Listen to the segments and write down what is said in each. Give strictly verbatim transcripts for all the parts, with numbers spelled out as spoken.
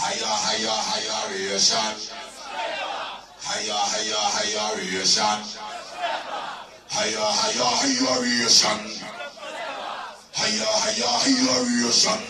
Higher, higher, higher ration. Higher, higher, higher ration. Higher, higher, higher ration. Higher, higher, higher ration.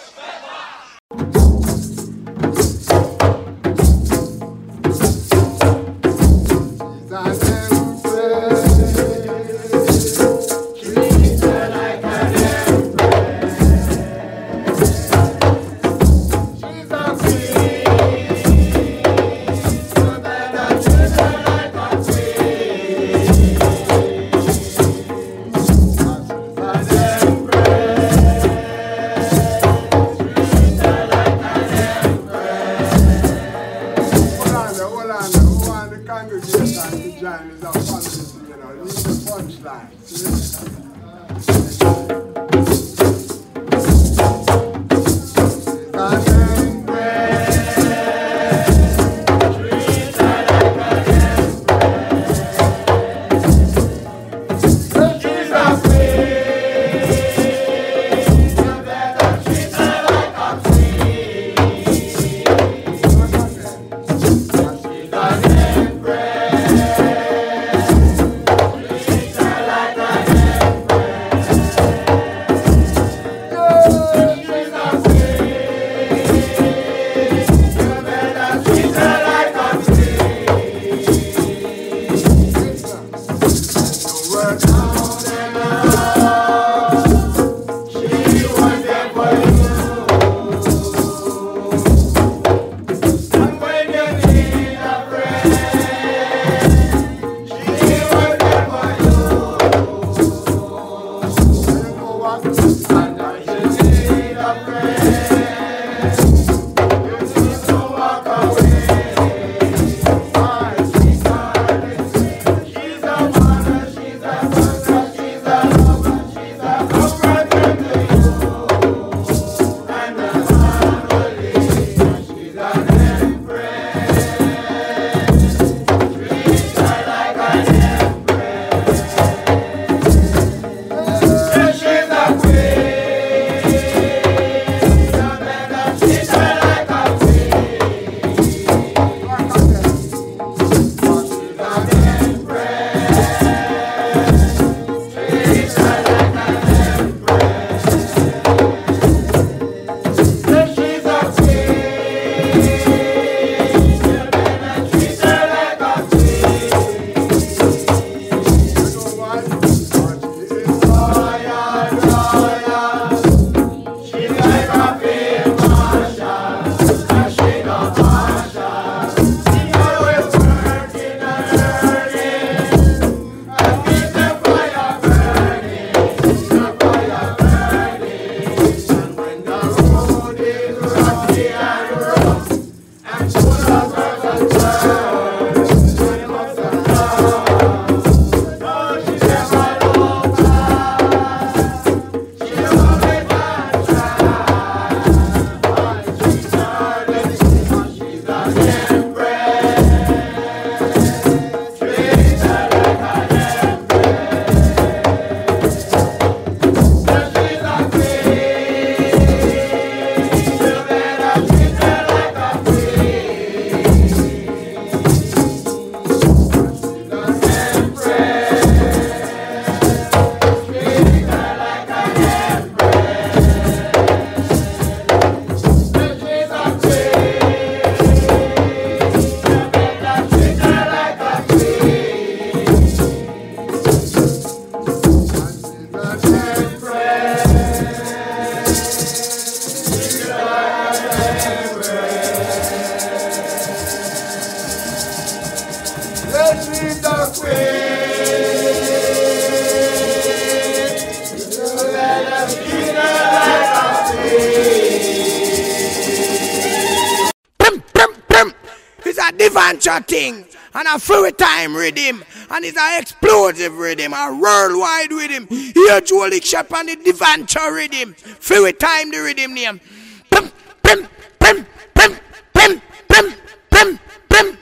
Divancha thing and a full time rhythm and it's an explosive rhythm, a worldwide rhythm. Here Jolik Shep and the Divancha rhythm. Full time the rhythm name. Pim, pim, pim, pim, pim, pim, pim, pim.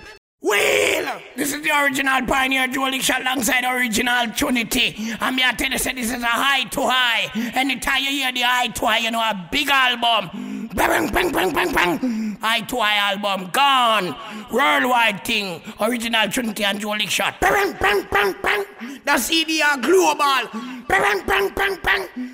Well, this is the original Pioneer Jolik Shep alongside original Trinity. And me I tell you say this is a high to high. Anytime you hear the high to high, you know a big album. Bang, bang, bang, bang, bang. I two I album gone. Worldwide thing. Original Trinity and Joe Lick shot. Bang, bang, bang, bang. The C D are global. Bang, bang, bang, bang.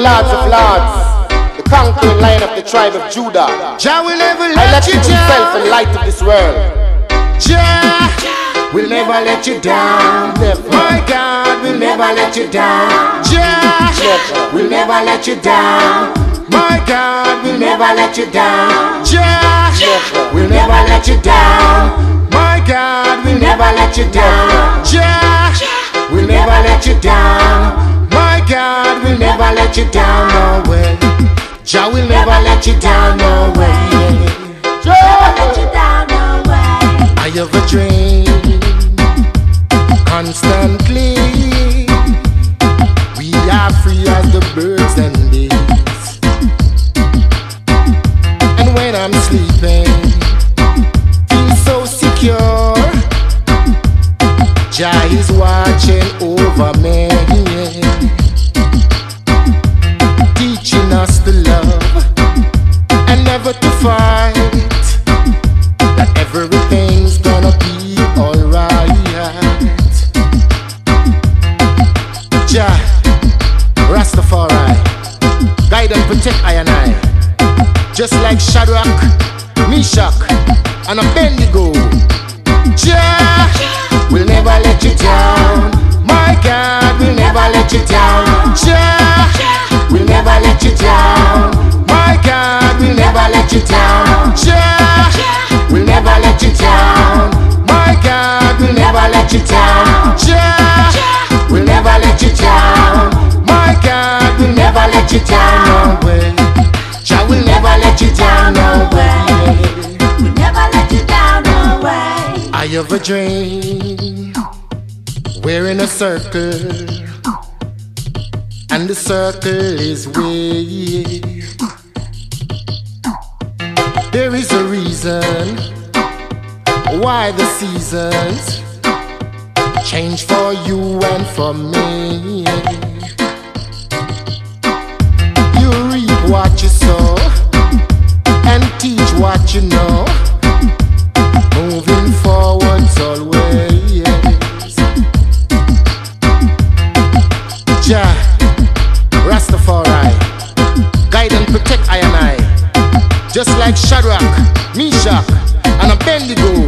Lords of Lords, the conquering lion of the tribe of Judah. Jah will never I let let you you himself down. in light of this world. Jah will never let you down. Never. My God will never let you down. Jah Never. will never let you down. My God will never let you down. Jah Never. will never let you down. My God will never let you down. Jah will never let you down. My God will never let you down. No way. Jah will never let you down. No way. Jah Let you down, no way. I have a dream constantly. We are free as the birds and bees. And when I'm sleeping, feel so secure. Jah is watching over me, teaching us to love and never to fight. That everything's gonna be alright. Jah, Rastafari, guide and protect I and I. Just like Shadrach, Meshach, and Abednego. Jah will never let you down. My God will never let you down. Jah will never let you down. My God will never let you down. Jah will never let you down. My God will never let you down. Jah will never let you down. My God will never let you down. No way. Jah will never let you down. No way. We never let you down, no way. I have a dream. We're in a circle, and the circle is we. There is a reason why the seasons change for you and for me. You reap what you sow and teach what you know. Moving forwards always. Jah, Rastafari, guide and protect I and I. Just like Shadrach, Meshach, and Abednego.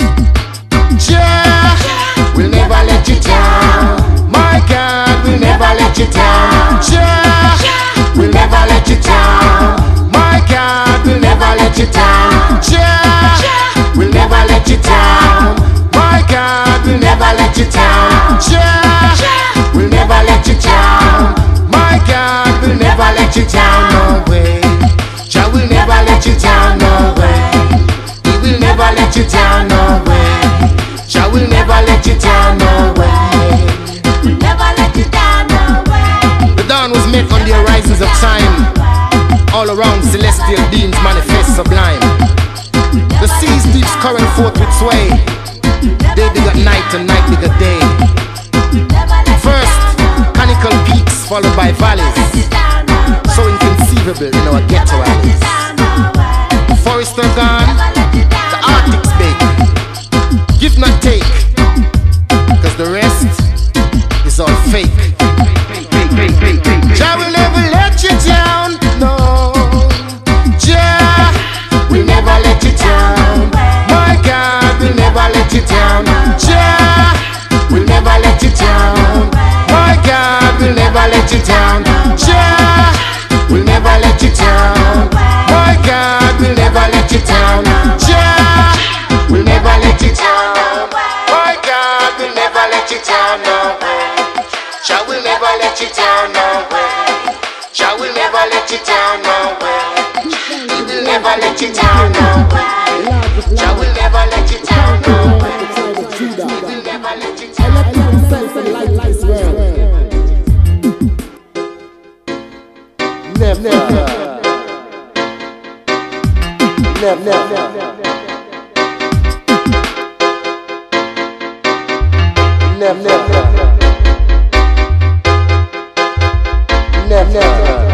Jah will never let you down. My God will never let you down. Jah will never let you down. My God will never let you down. Jah will never let you down. My God will never let you down. Jah will never let you down. My God will never let you down. No way. Jah will never let you down. No way. He will never let you down. No way. Jah will never let you down. No way. We never let you down, no way. The dawn was made on the horizons of time. All around celestial beings manifest sublime. The seas deeps current forth with sway. Day dig at night and night dig at day. First, conical peaks followed by valleys. So inconceivable in our ghetto alleys. The forests are gone, the Arctic's bake. Give not take, cause the rest is all fake. Jah will never let you down, no. Jah will never let you down. My God will never let you down. Jah will never let you down. My God will never let you down. Jah will never let you down. My God will never let you down. Jah will never let you down. My God will never let you down. No way. Jah will never let you down. No way. Jah will never let you down. No way. He will never let you down. No way. Jah will never let you down. No way. He will never let you down. Never, never, never, never, never, never.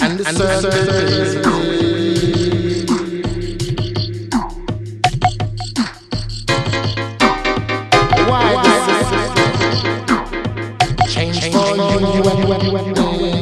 and the circle. Why change for you?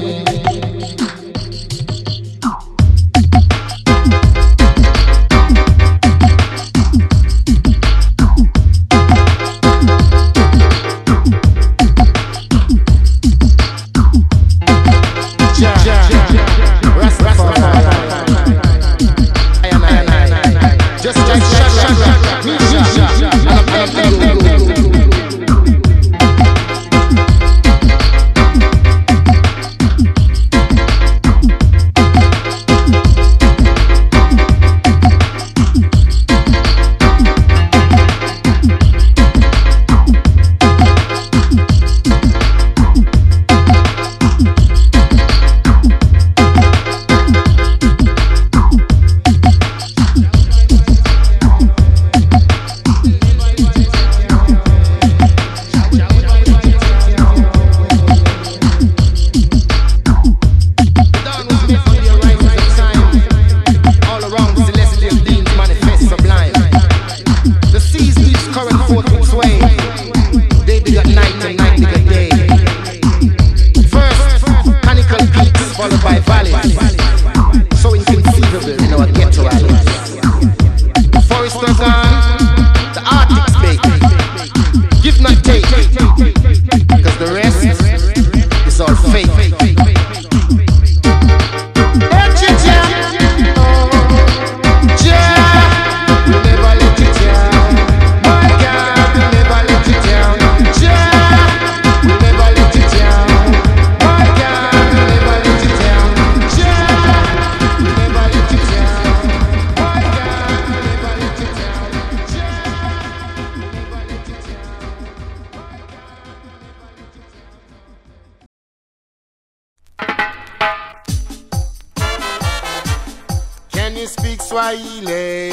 Swahili,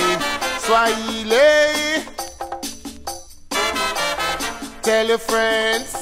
Swahili. Tell your friends.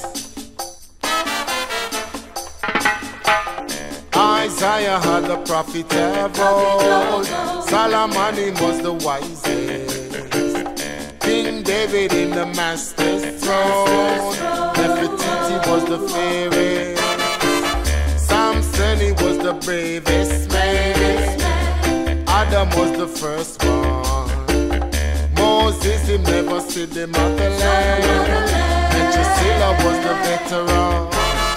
Isaiah had the prophet of old. Solomon was the wisest. King David in the master's throne. Nefertiti was the fairest. Samson he was the bravest man. Adam was the first one. Moses, him never see the motherland. And Drusilla was the veteran.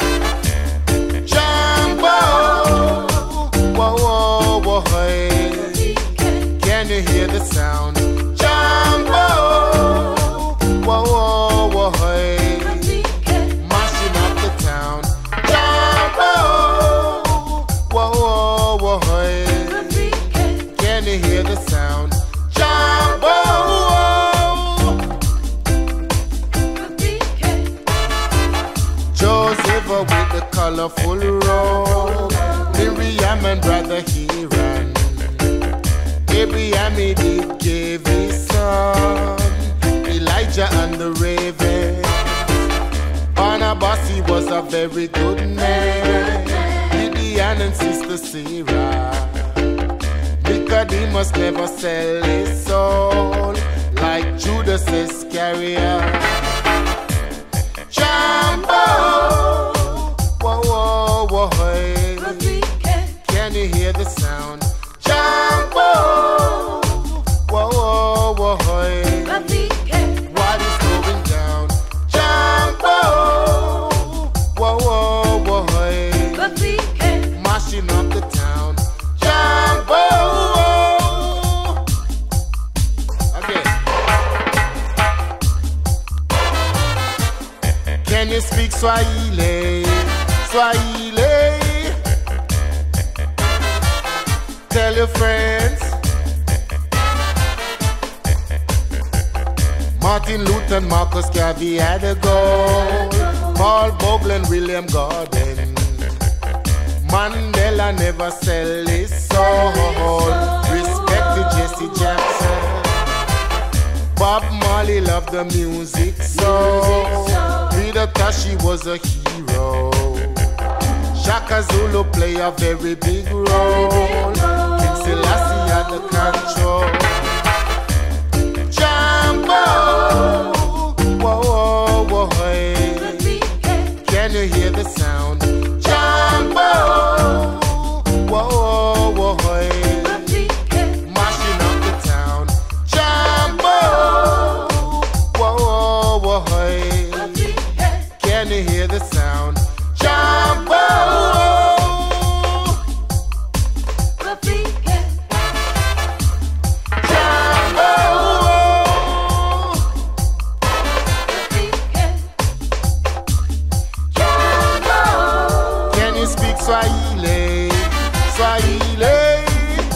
Jumbo, whoa, whoa, whoa, hey. Can you hear the sound? Jumbo, whoa, whoa, whoa, hey. Mashing up the town. Jumbo, whoa, whoa, whoa, hey. Can you hear the sound? Jumbo! Joseph with the colorful robe. Miriam and brother Hiram. Abraham he did give his son. Elijah and the raven. Barnabas he was a very good man. Gideon and sister Sarah. Nicodemus never sell his soul like Judas Iscariot. Jumbo, whoa, whoa, whoa, hey. Can you hear the sound? Jumbo, whoa, whoa, whoa, hey. What is going down? Jumbo, whoa, whoa, whoa, hey. Mashing up the town. Jumbo. Can you speak Swahili? Swahili. Tell your friends. Martin Luther and Marcus Garvey had a goal. Paul Bogle and William Gordon. Mandela never sell his soul. Respected Jesse Jackson. Bob Marley loved the music so. Rita Tashi was a hero. Shaka Zulu play a very big role. King Selassie at the control. Jambo, whoa, whoa, whoa, hey. Can you hear the sound? Jambo, whoa, whoa, whoa, hey. Mashing up the town. Jambo, whoa, whoa, whoa, hey. Can you hear the sound? Jambo. Swahili, Swahili,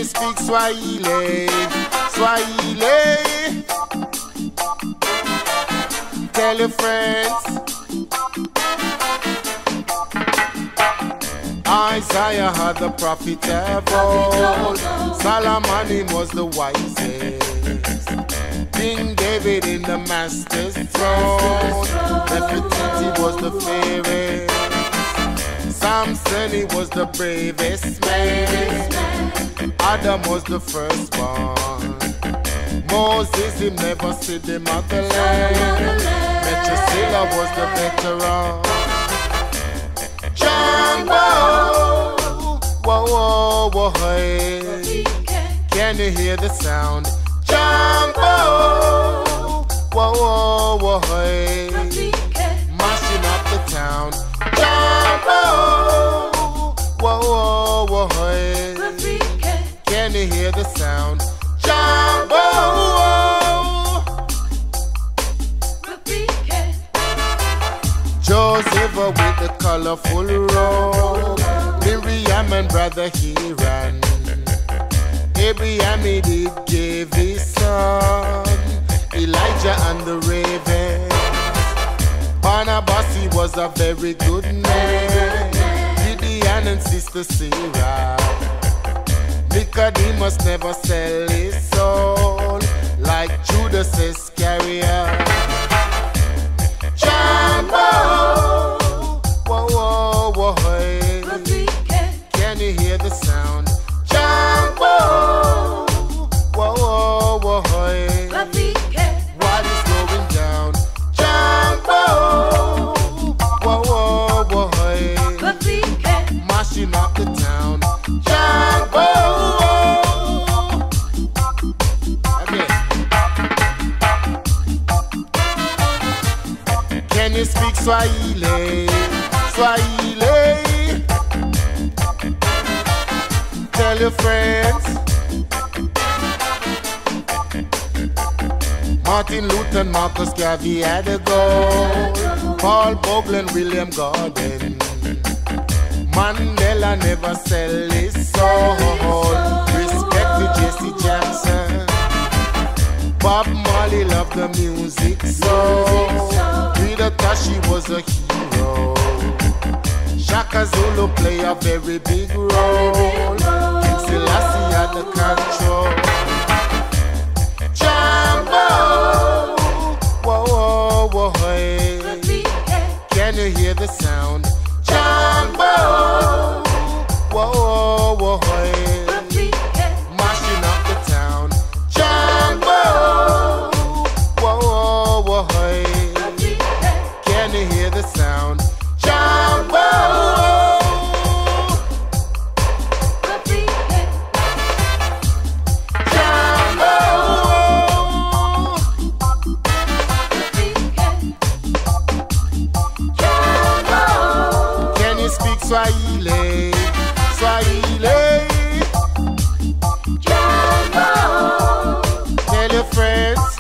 speak Swahili? Swahili. Tell your friends. Isaiah had the prophet of old. Solomon was the wisest. King David in the master's throne. Nefertiti was the fairest. Samson, he was the bravest man. Adam was the firstborn. Moses, him never see the motherland. Methuselah was the veteran. Jumbo, whoa, whoa, whoa, hey. Can you hear the sound? Jumbo, whoa, whoa, whoa, hey. Mashing up the town. Jumbo, whoa, whoa, whoa, hey. Can you hear the sound? Jumbo, Joseph with the colorful robe. Miriam and brother Hiran. Abraham he did give his son. Elijah and the raven. Barnabas he was a very good man. Gideon and sister Sarah. Nicodemus never sell his soul like Judas Iscariot. Jumbo, whoa, whoa, whoa, hey. Can you hear the sound? Jumbo, whoa, whoa, whoa, hey. What is going down? Jumbo, whoa, whoa, whoa, hey. Mashing up the town. Jumbo. Can you speak Swahili? Swahili. Tell your friends. Martin Luther, Marcus Garvey had a goal. Paul Bogle, William Gordon. Mandela never sell his soul. Respect to Jesse Jackson. Bob Marley loved the music so. Rita Tashi was a hero. Shaka Zulu play a very big role. King Selassie had the control. Jumbo, whoa, whoa, whoa, hey. Can you hear the sound? Jumbo, whoa, whoa, whoa, hey. Mashing up the town. Jumbo, whoa, whoa, whoa, hey. Can you hear the sound? Jumbo. Swahili, Swahili. Jumbo. Tell your friends.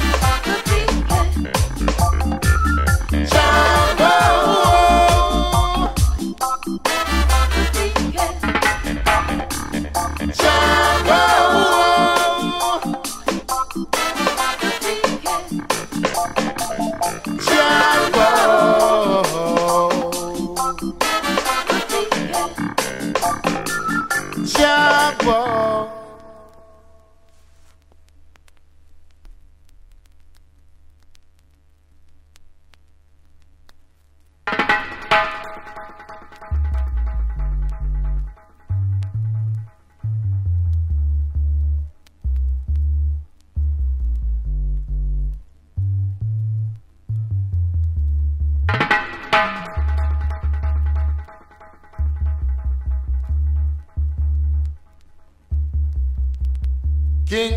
Jumbo. Jumbo. Jumbo. King.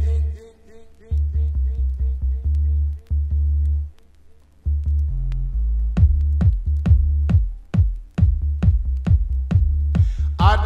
Ad.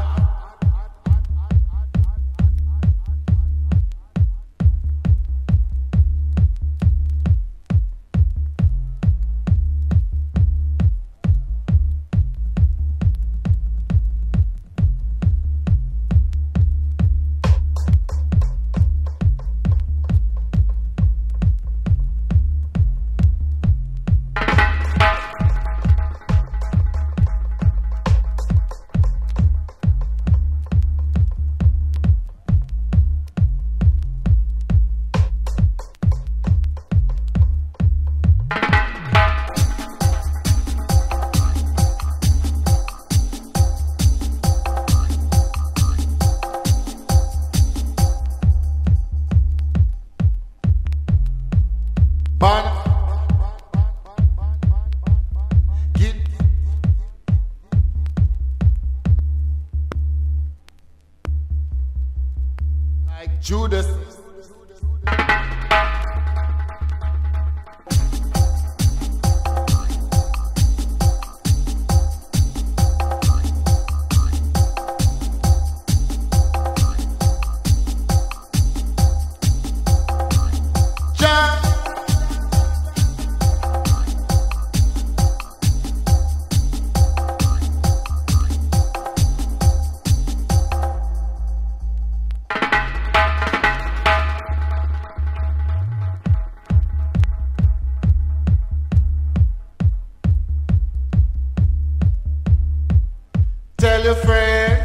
Judas. Tell your friend.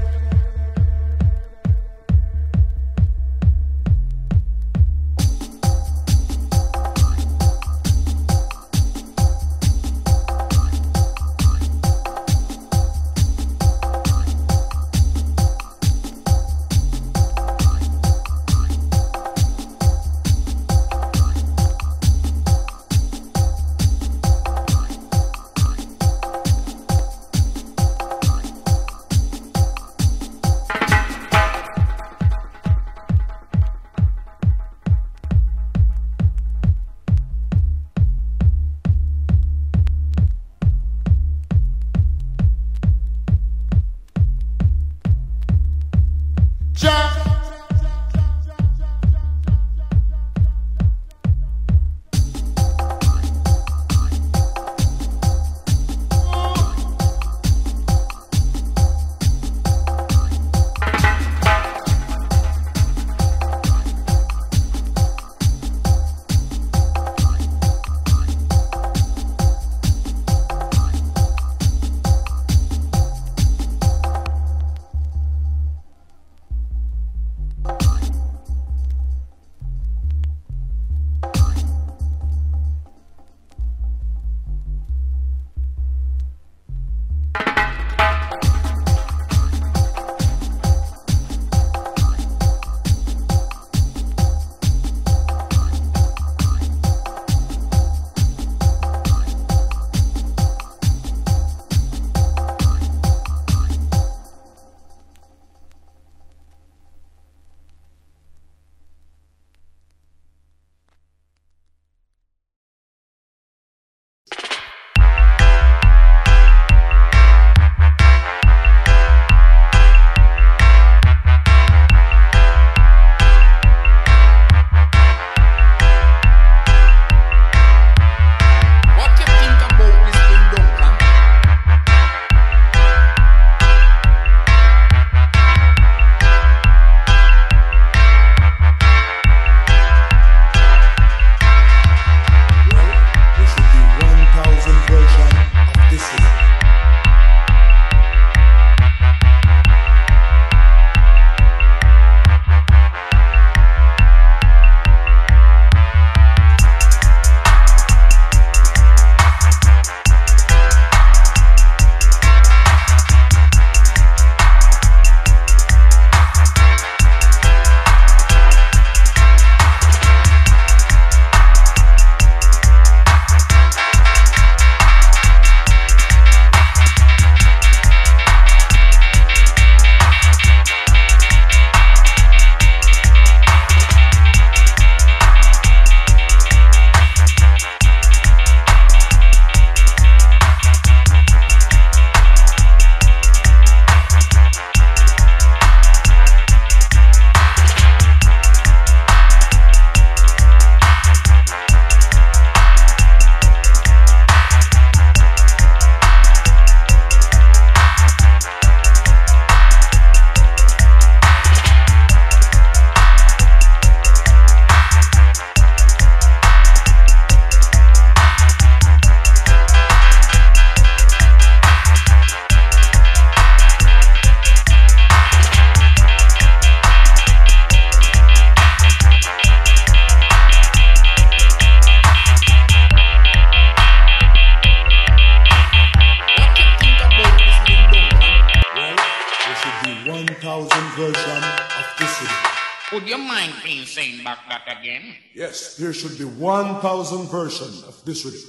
Would you mind please saying back that again? Yes, there should be one thousand versions of this rhythm.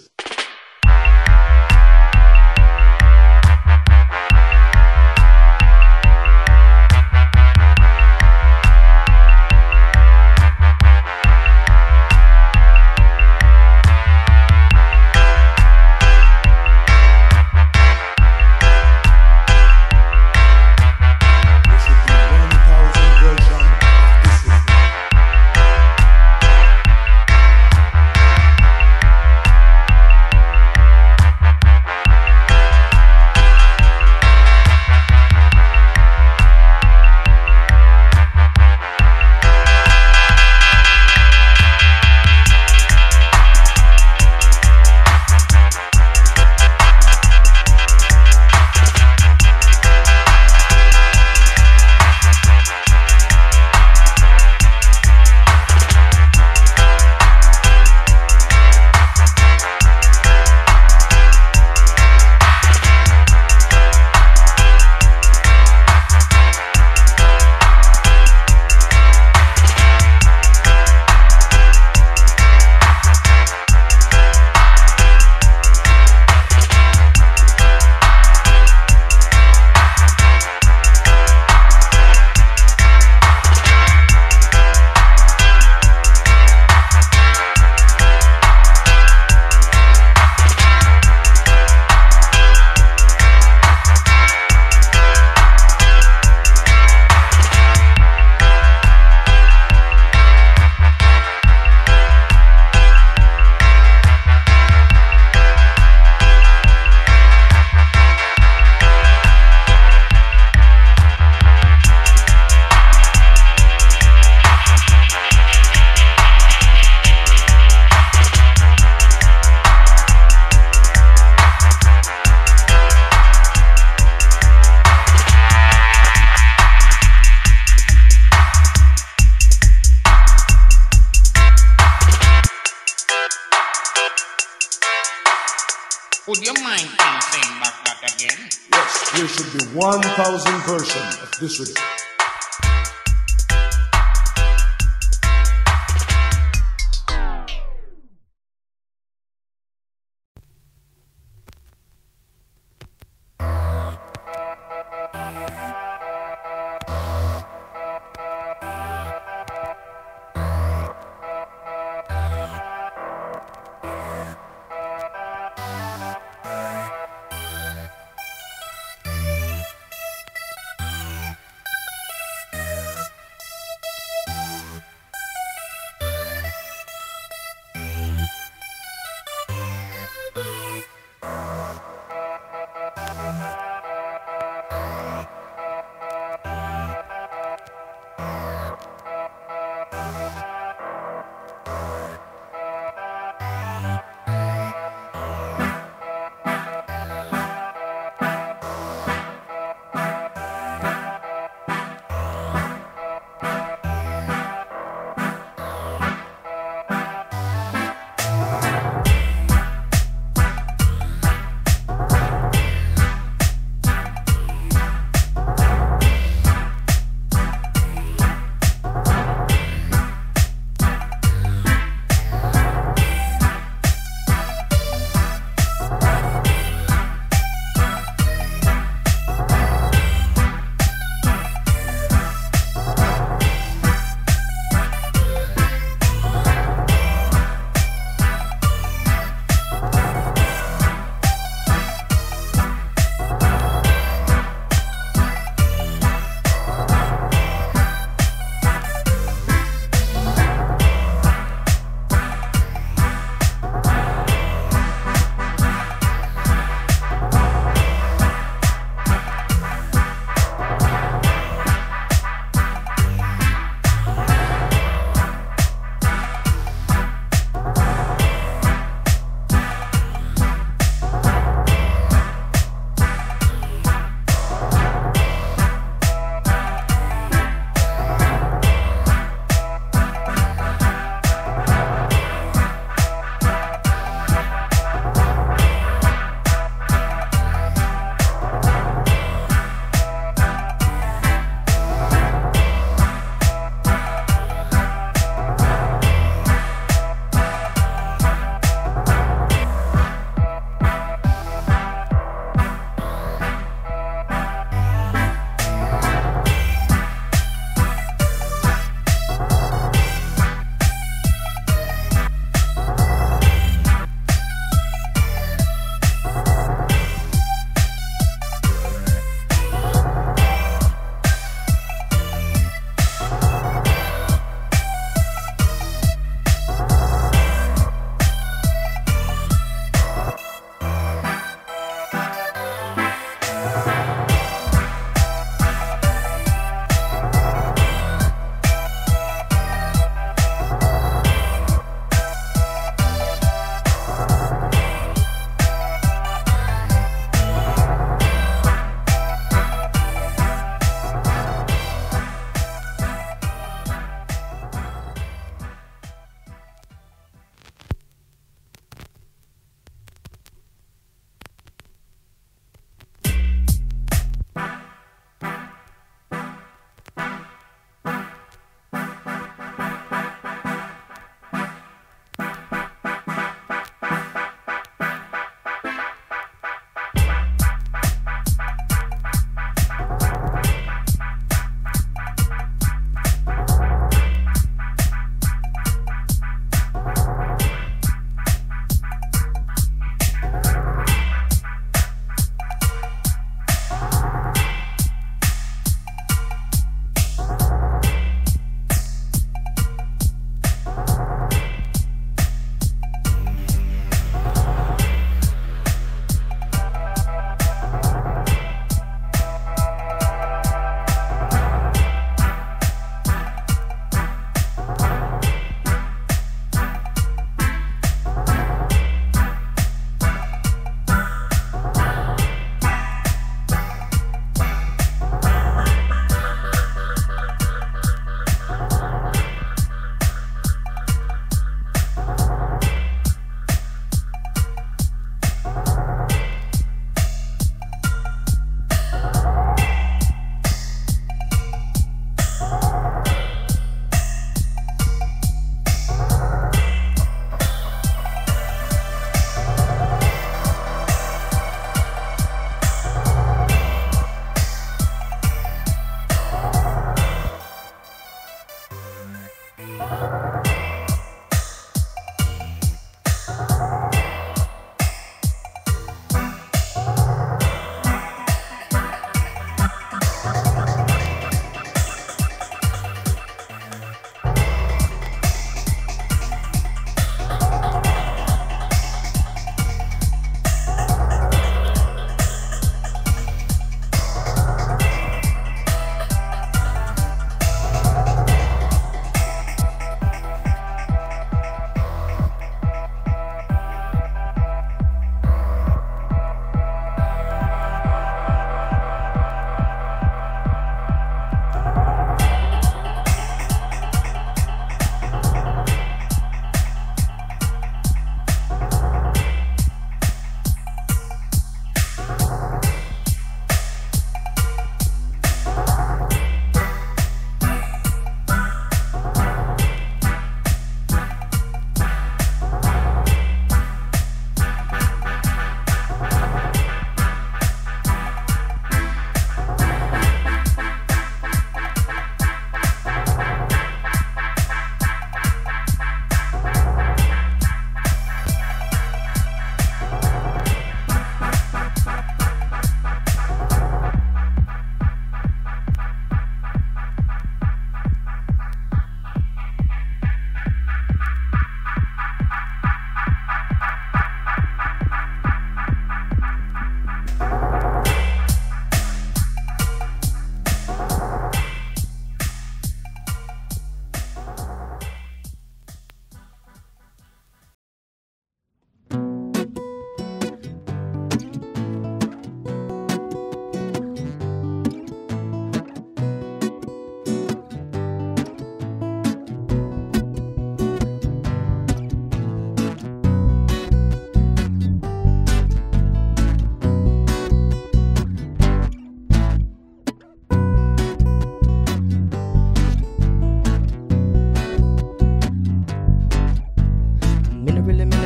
Would you mind please saying back that again? Yes, there should be one thousand versions of this rhythm.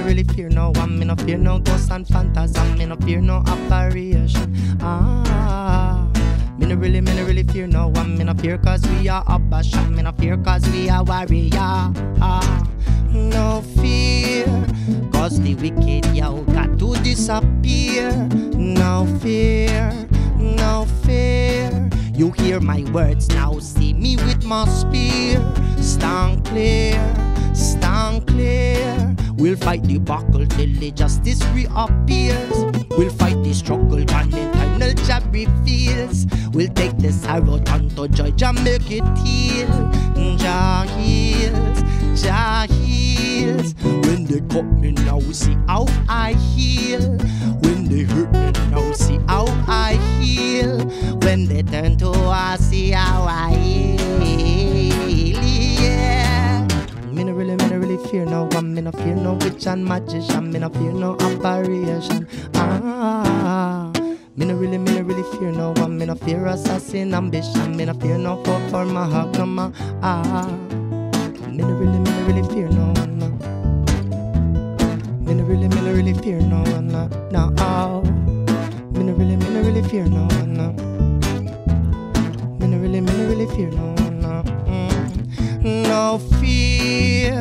really fear no one. Me no fear no ghost and phantasm. Me no fear no apparition. Ah. Me no really, me no really fear no one. Me no fear cause we are Abashan. Me no fear cause we are warrior. Ah. No fear cause the wicked yo got to disappear. No fear, no fear. You hear my words now, see me with my spear. Stand clear, stand clear. We'll fight the battle till the justice reappears. We'll fight the struggle and eternal job reveals. We'll take the sorrow down to joy and make it heal. Jah heals, Jah heals. When they cut me now, see how I heal. When they hurt me now, see how I heal. When they turn to us, see how I heal. Yeah. Me no really, me no really fear no one. Me no fear no witch and magician. Me no fear no apparition. Ah. Me no really, me no really fear no one. Me no fear assassin ambition. Me no fear no for for my heart, no ma. Ah. Me no really, me no really fear no one. No. Me no really, me no really fear no one. No. No. Oh. Me no really, me no really fear no one. No. Me no really, me no really fear no one. No. Mm. No fear.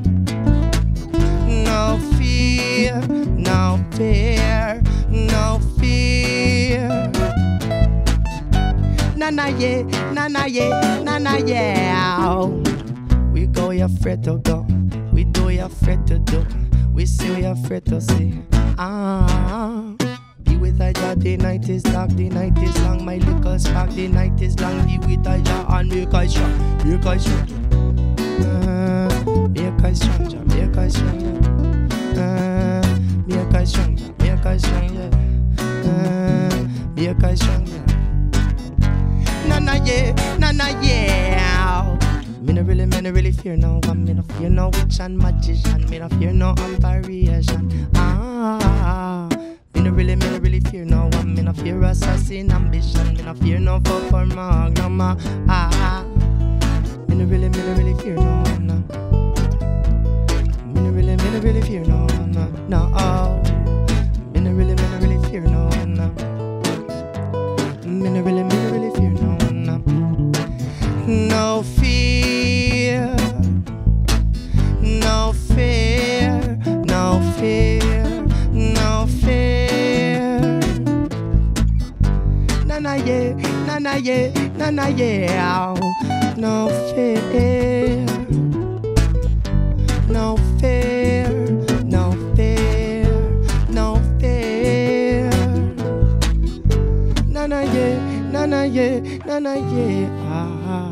No fear. No fear. No fear. Na na yeah, na na yeah, na na yeah. We go you afraid to go. We do you afraid to do. We see we afraid to see. Ah. Be with a Jah, the night is dark, the night is long. My little spark, the night is long. Be with a Jah and make I strong, make I strong. Uh, make I strong, Jah, make I strong. Uh, make I strong, Jah, make I strong. Uh, make I strong. Na na yeah, na na yeah. Me no really, me no really fear no one. Me no fear no witch and magician. Me no fear no apparition. Ah. Me no really, me no really fear no one. Me no fear assassin ambition. Me no fear no fuck for my no ma. Ah. Me no really, me no really fear no one. No. Me no really, me no really fear no one. No. No. Oh. Me no really, me no really fear no one. No. Me no really, me no really fear no one. No. No fear. No fear. No fear. No fear. Na na yeah, na na yeah, na na yeah. No fear. No fear. No fear. No fear. Na na yeah, na na yeah, na na yeah. Ah.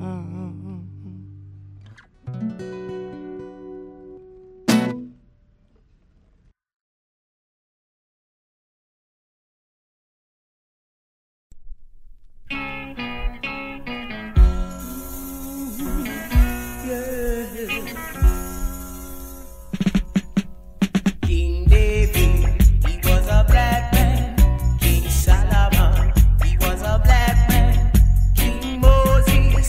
King David, he was a black man. King Solomon, he was a black man. King Moses,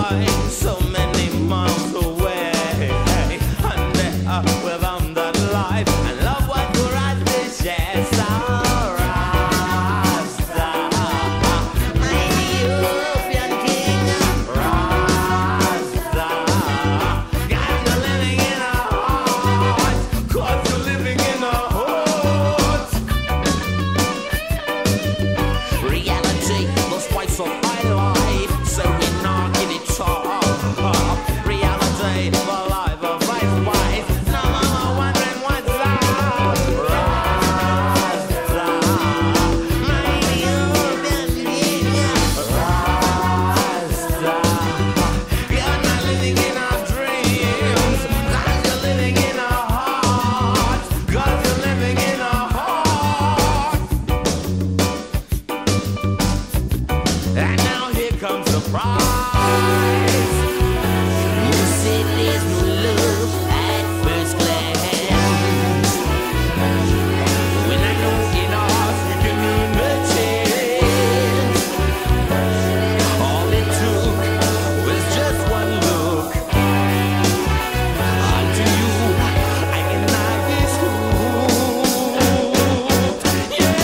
boy, so many miles away. And they are without that life, and love what the right is, yes, Rasta. My European king, Rasta. God, you're living in our hearts, 'cause you're living in our hearts. Reality must wait for my life, so we not give it all. Reality for life of right wise. No more wondering what's love. Rasta, my European king. Rasta, you're not living in our dreams, 'cause you're living in our hearts, 'cause you're living in our hearts. And now here comes the prize. You said there's no love at first glance. When I know in our hearts we can earn a chance. All it took was just one look. Unto you, I can knock this hook. Yeah.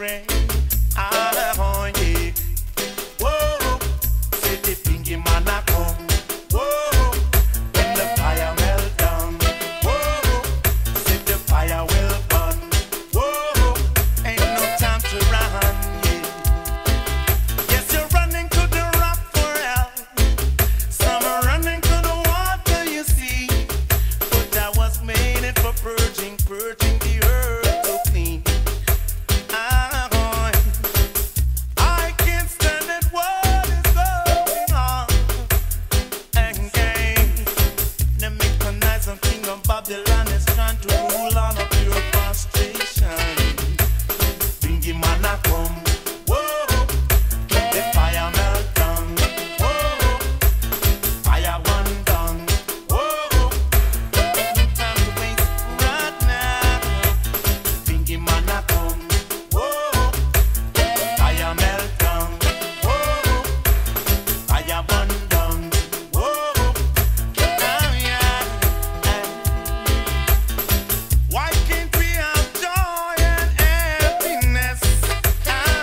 friend. Ah, oh, yeah. Whoa, say the pinky man a come. Whoa, when the fire melt down. Whoa, say the fire will burn. Whoa, ain't no time to run. Yeah. Yes, you're running to the rock for help. Some are running to the water, you see. But I was made it for purging, purging the earth so clean. Ah, boy. I can't stand it, what is going on? And gang, the mechanized king of Babylon is trying to rule on a pure prostration. Bingy man a come, whoa, the fire melt down, whoa, fire one down, whoa, no time to waste right now. Bingy man a come, whoa, fire melt down, whoa, fire one down, whoa, now yeah. Why can't we have joy and happiness? Ah,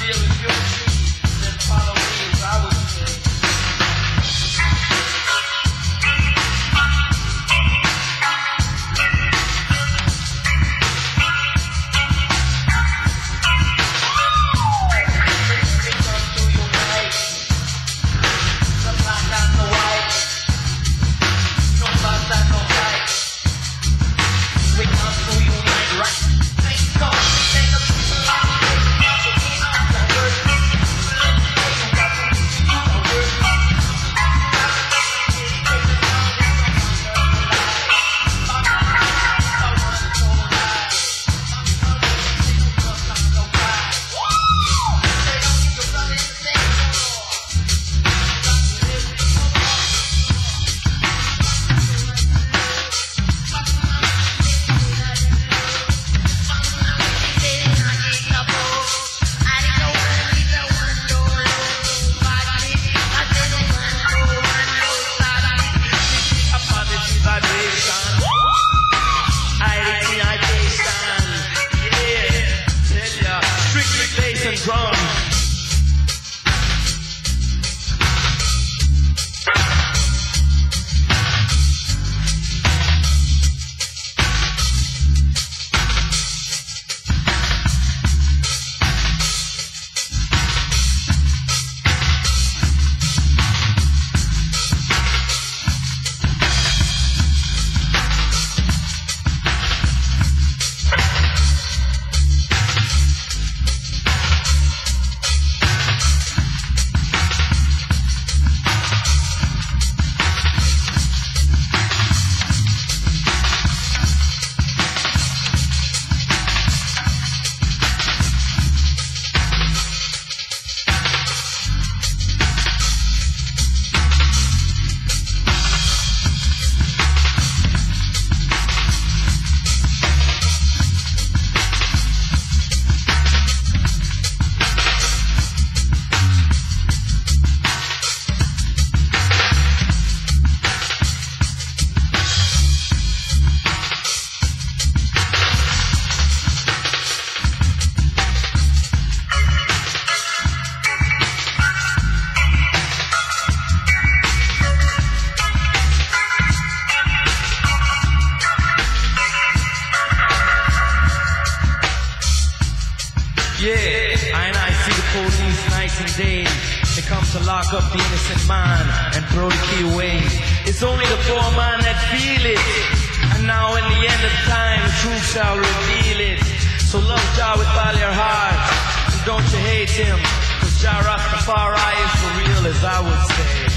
and days. They come to lock up the innocent mind and throw the key away. It's only the poor man that feel it. And now in the end of time, the truth shall reveal it. So love Jah with all your heart, and don't you hate him, cause Jah Rastafari is for real, as I would say.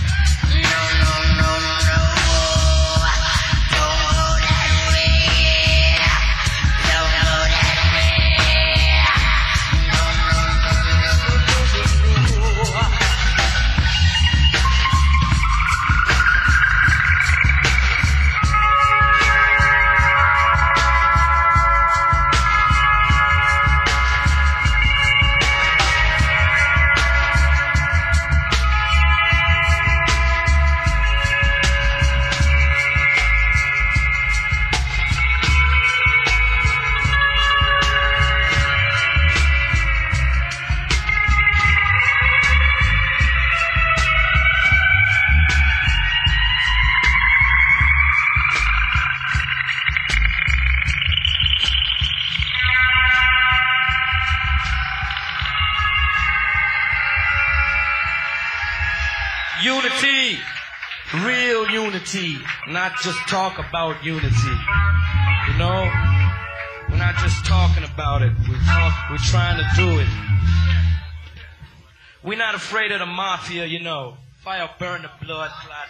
Unity, real unity, not just talk about unity. You know, we're not just talking about it, we're, talk, we're trying to do it. We're not afraid of the mafia, you know. Fire burn the blood clot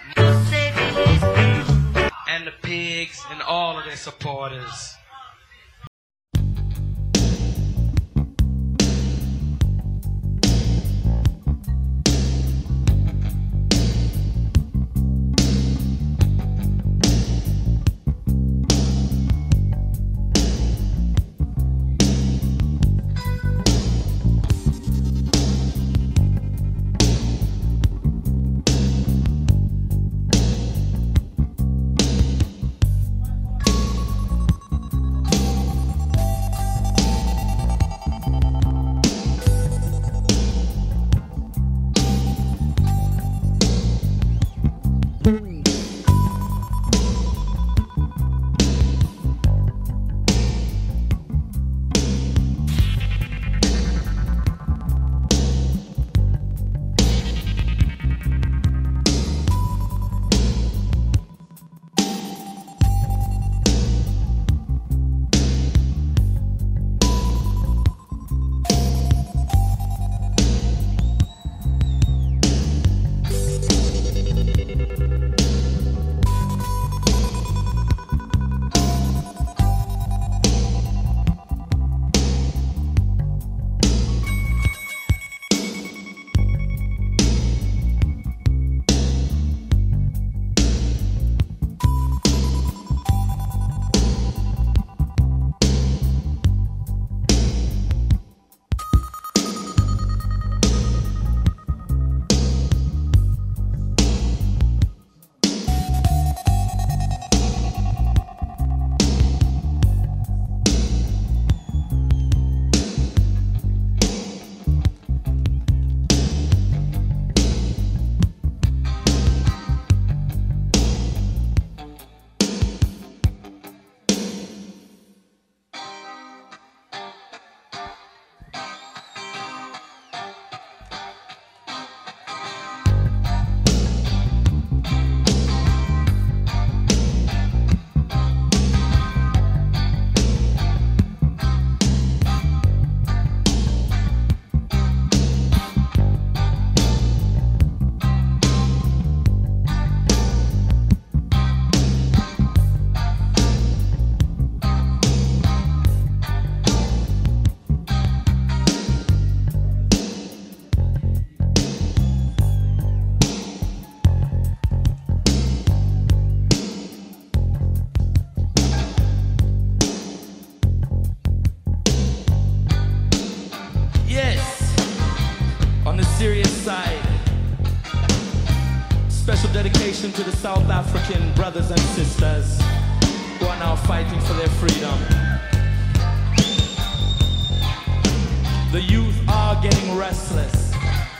and the pigs and all of their supporters. suicide. Special dedication to the South African brothers and sisters who are now fighting for their freedom. The youth are getting restless.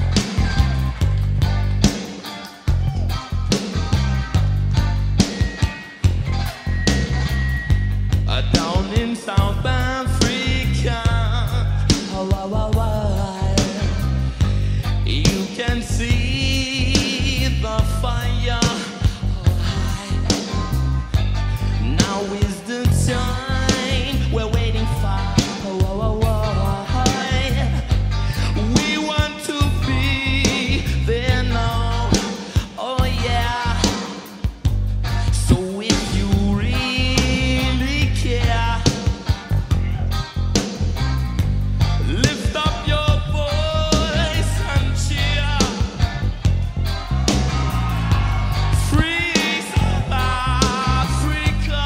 Uh, down in South Africa, oh, oh, oh, oh, you can see the fire. Now is the time we're waiting for. Oh, oh, oh, oh. We want to be there now. Oh yeah. So if you really care, lift up your voice and cheer. Free South Africa.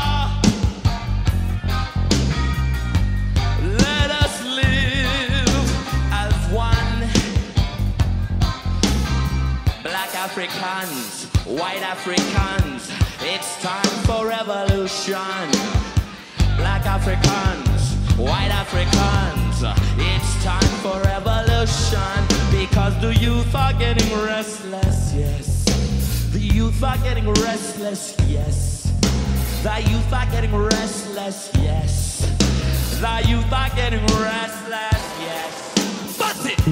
Let us live as one. Black Africans, white Africans, it's time for revolution. Black Africans, white Africans, it's time for revolution. Because the youth are getting restless, yes. The youth are getting restless, yes. The youth are getting restless, yes. The youth are getting restless, yes. Bust it!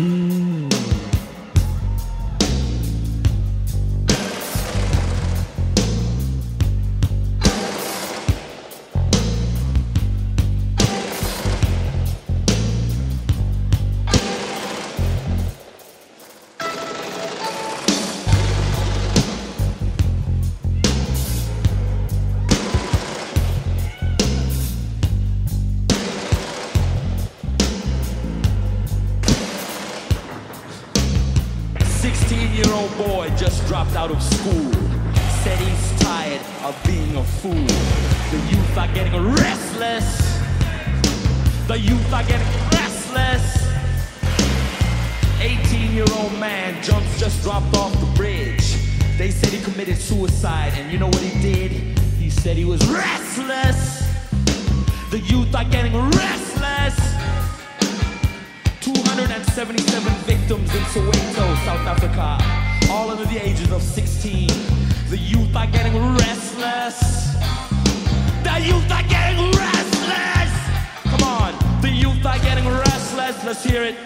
sixteen-year-old boy just dropped out of school. Said he's tired of being a fool. The youth are getting restless. The youth are getting restless. eighteen-year-old man jumps just dropped off the bridge. They said he committed suicide, and you know what he did? He said he was restless. The youth are getting restless. two hundred seventy-seven victims in Soweto, South Africa, all under the ages of sixteen. The youth are getting restless. The youth are getting restless. Come on, the youth are getting restless. Let's hear it.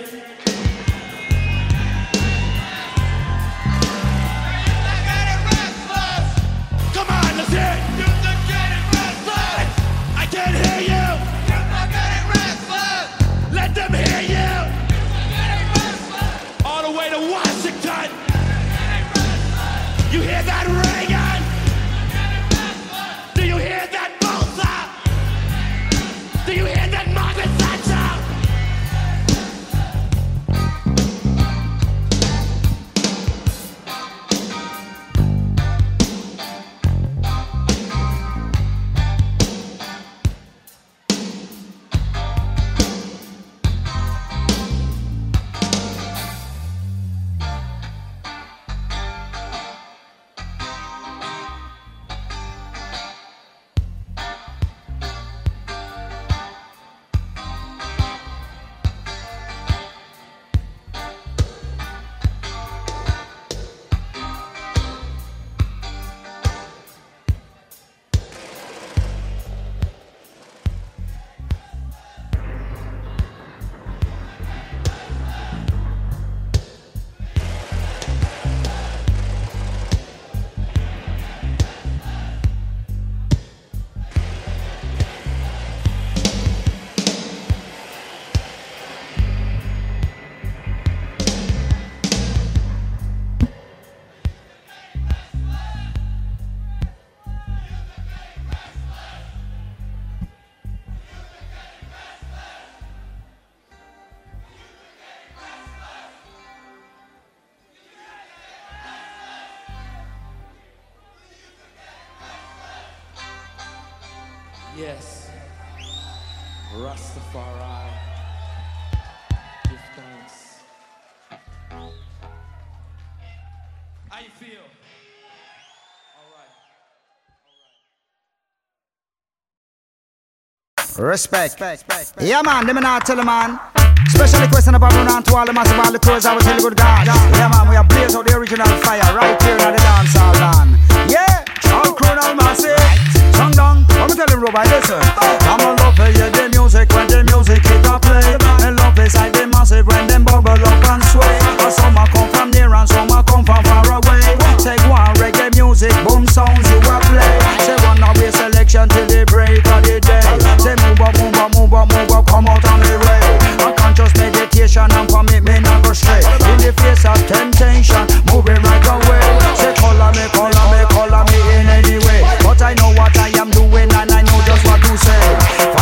Come on, let's hear it. Youth are getting restless. I can't hear you. Youth are getting restless. Let them hear you. All the way to Washington. You hear that, Reagan? Do you hear that, Botha? Do you hear that, Margaret Thatcher? Yes, Rastafari, give thanks. How you feel? Respect. Yeah, man, let me not tell a man. Special question about run to all the massive all the crews. I will tell you good God. Yeah, man, we are blaze out the original fire right here in the dance hall land. Yeah, all crew now massive. Song down, I'm tell him, Robo, listen. I'm a love for you, the music when the music hit a play. And love beside the massive when them bubble up and sway. But some a come from near and some a come from far away. Take one reggae music, boom sounds you a play. Say one away selection till the break of the day. Say move up, move up, move up, move up, come out on the way. Unconscious meditation and commitment and go straight. In the face of temptation, moving right away. Say color me, color me, color me in any way. But I know what I am doing and I know just what to say.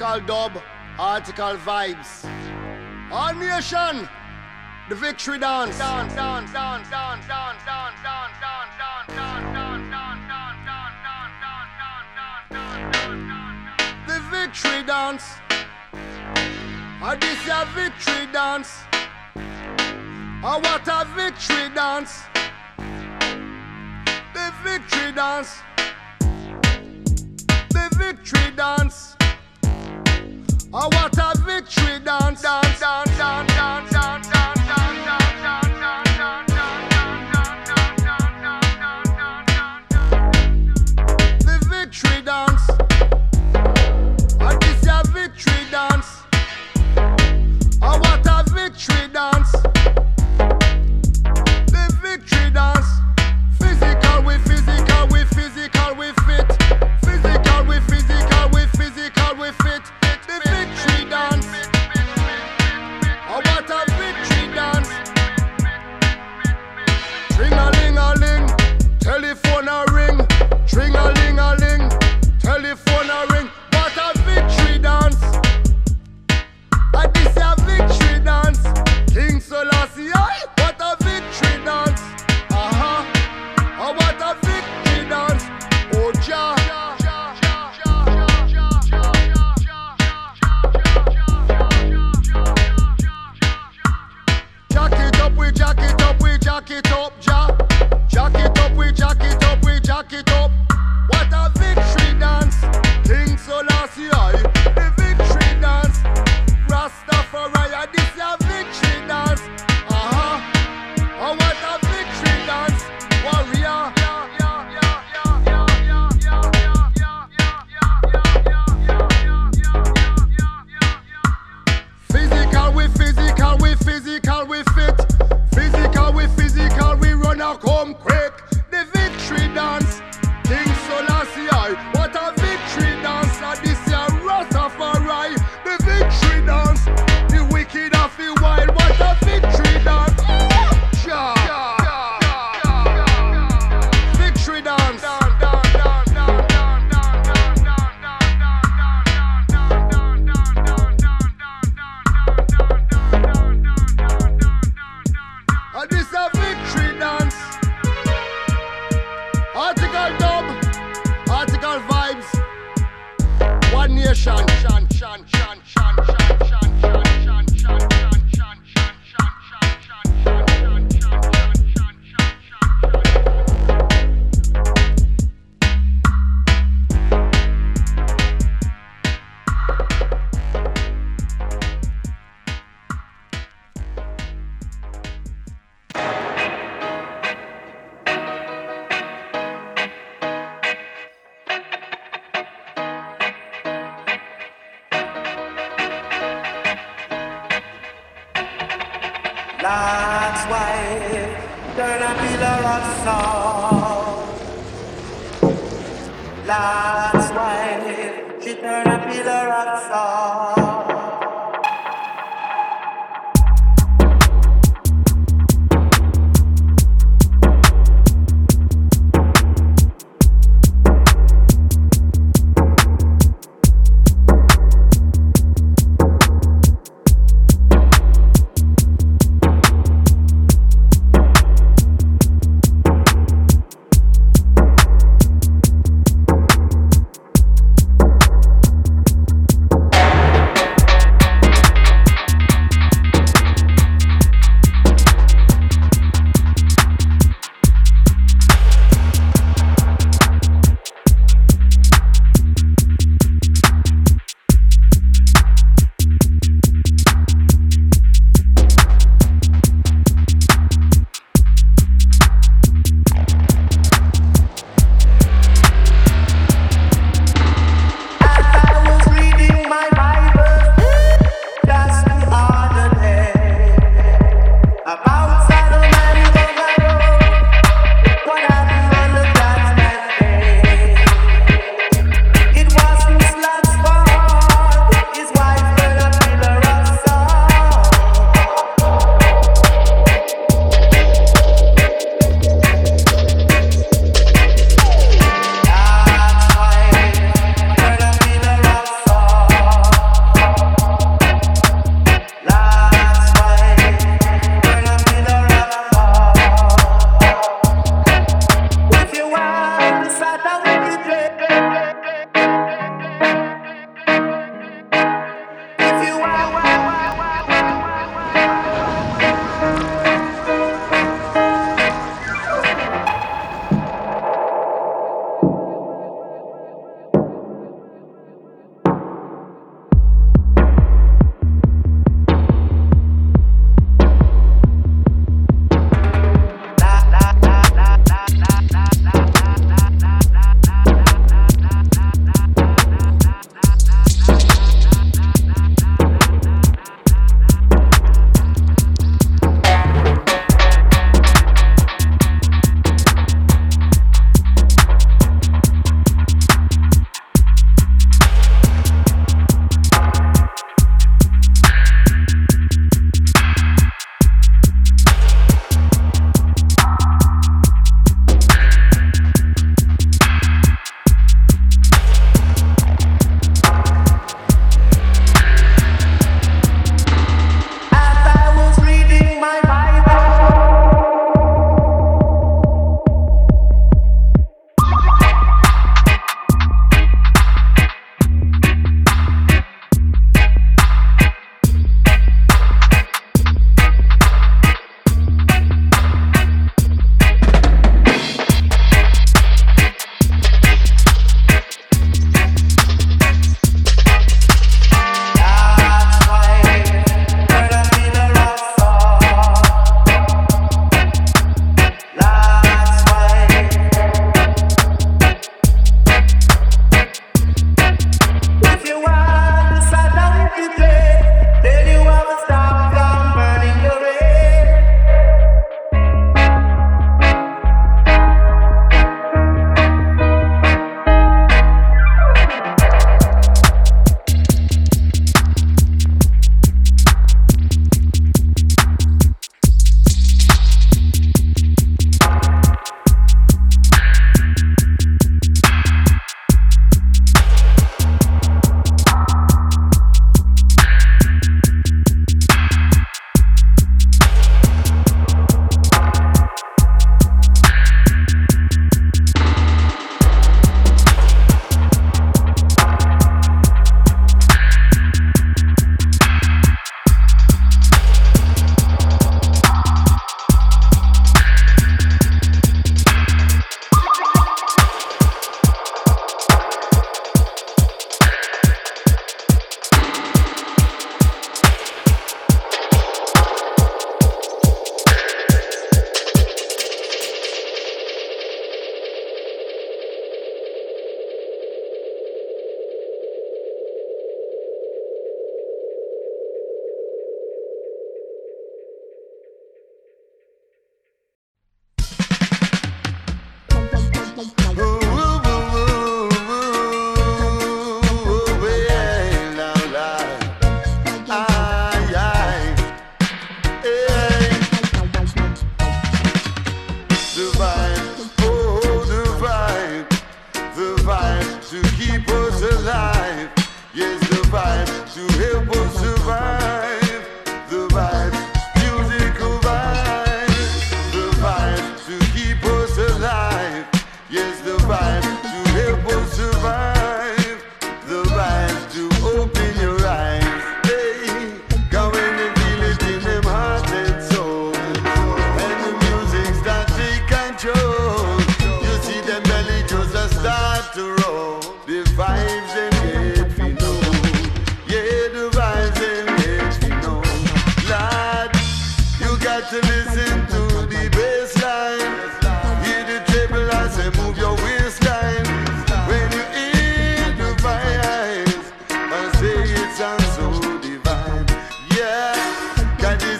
Article dub, article vibes. All nation, the victory dance. Dance, dance, dance, dance, dance, dance, dance, dance, dance, dance, dance, dance, dance, dance, dance, dance. The victory dance. And this is a victory dance. Oh, what a victory dance. The victory dance. The victory dance. Oh, what a victory dance. Dance, dance, dance, dance, dance, dance, dance, dance, dance, dance, dance. The victory dance. And this is a victory dance. Oh, what a victory dance. The victory dance. Physical with physical with physical with fit. Physical with physical with physical with fit. The victory dance. Oh, what a victory dance. Tring-a-ling-a-ling, telephone a ring. Tring-a-ling-a-ling, telephone a ring. What a victory dance. And this is a victory dance. King Selassie, what a victory dance. Uh-huh. Oh, what a victory dance. Oh, Jah. Jack it up, we jack it up, we jack it up, Jah. Jack it up, we jack it up, we jack it up. What a victory dance. King Selassie, the victory dance. Rastafari, this is a victory dance. Uh-huh. Oh, what a victory dance. Warrior. Physical with physical with physical with fit. Physical with physical, we run a come quick. The victory dance. King Selassie, what a victory dance. And this is a Rastafari. The victory dance. The wicked of the wild, what a victory dance. Ja. Victory dance. And this a victory dance. Article dub, article vibes. One nation, shan, shan, shan, shan, shan, shan, shan, shan, shan, shan, Last wife, turn a pillar of salt. Last wife, she turn a pillar of salt.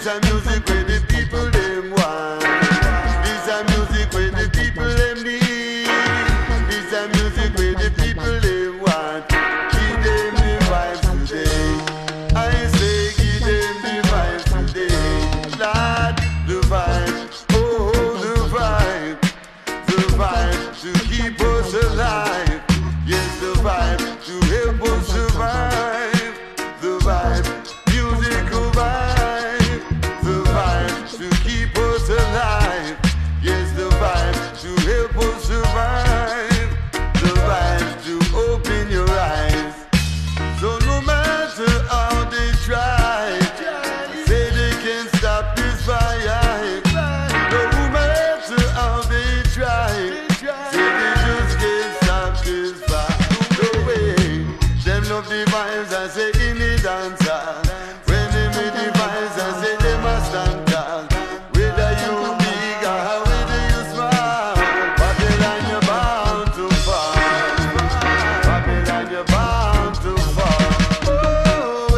This a music where the people them want. This a music where the people them need. This a music where the people them want. Give them the vibes today. I say give them the vibes today. Lord, the vibe, oh the vibe, the vibe to keep us alive. Yes, the vibe to help us survive. The vibe, musical vibe. The vibe to keep us alive. Yes, the vibe to help us survive. The vibe to open your eyes. So no matter how they try, say they can't stop this fire. No matter how they try, say they just can't stop this fire. No way, them love the vibes and say in the dancer. When they meet the vibes and say they must stand tall. Whether you big or whether you small, Babylon you're bound to fall. Babylon you're bound to fall. Oh,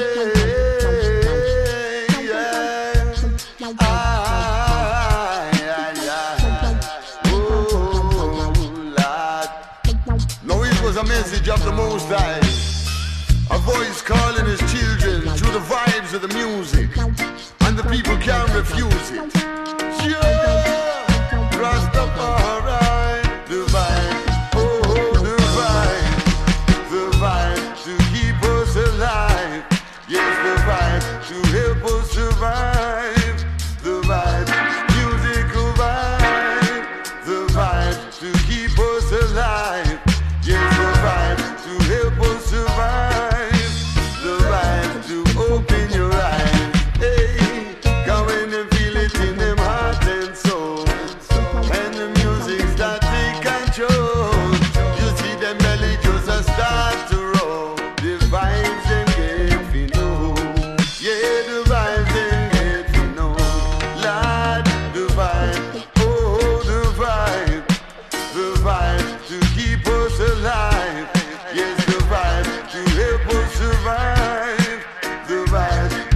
yeah, yeah. Ah, yeah, yeah. Oh, Lord. No, it was a message of the Most High. A voice calling his children through the vibes of the music, and the people can't refuse it. Yeah, Rastafari, the vibe, oh the vibe, the vibe to keep us alive. Yes, the vibe to help us survive. The vibe, musical vibe, the vibe to keep us alive. Yes, the vibe to help us survive. The vibe to open your eyes. Hey, come when they feel it in them heart and soul. And the music start take control. You see them belly just a start to roll. The vibes them get fi know. Yeah, the vibes them get fi know. Lord, the vibe, oh the vibe, the vibe to keep us alive. Yes, the vibe to help us survive. The vibe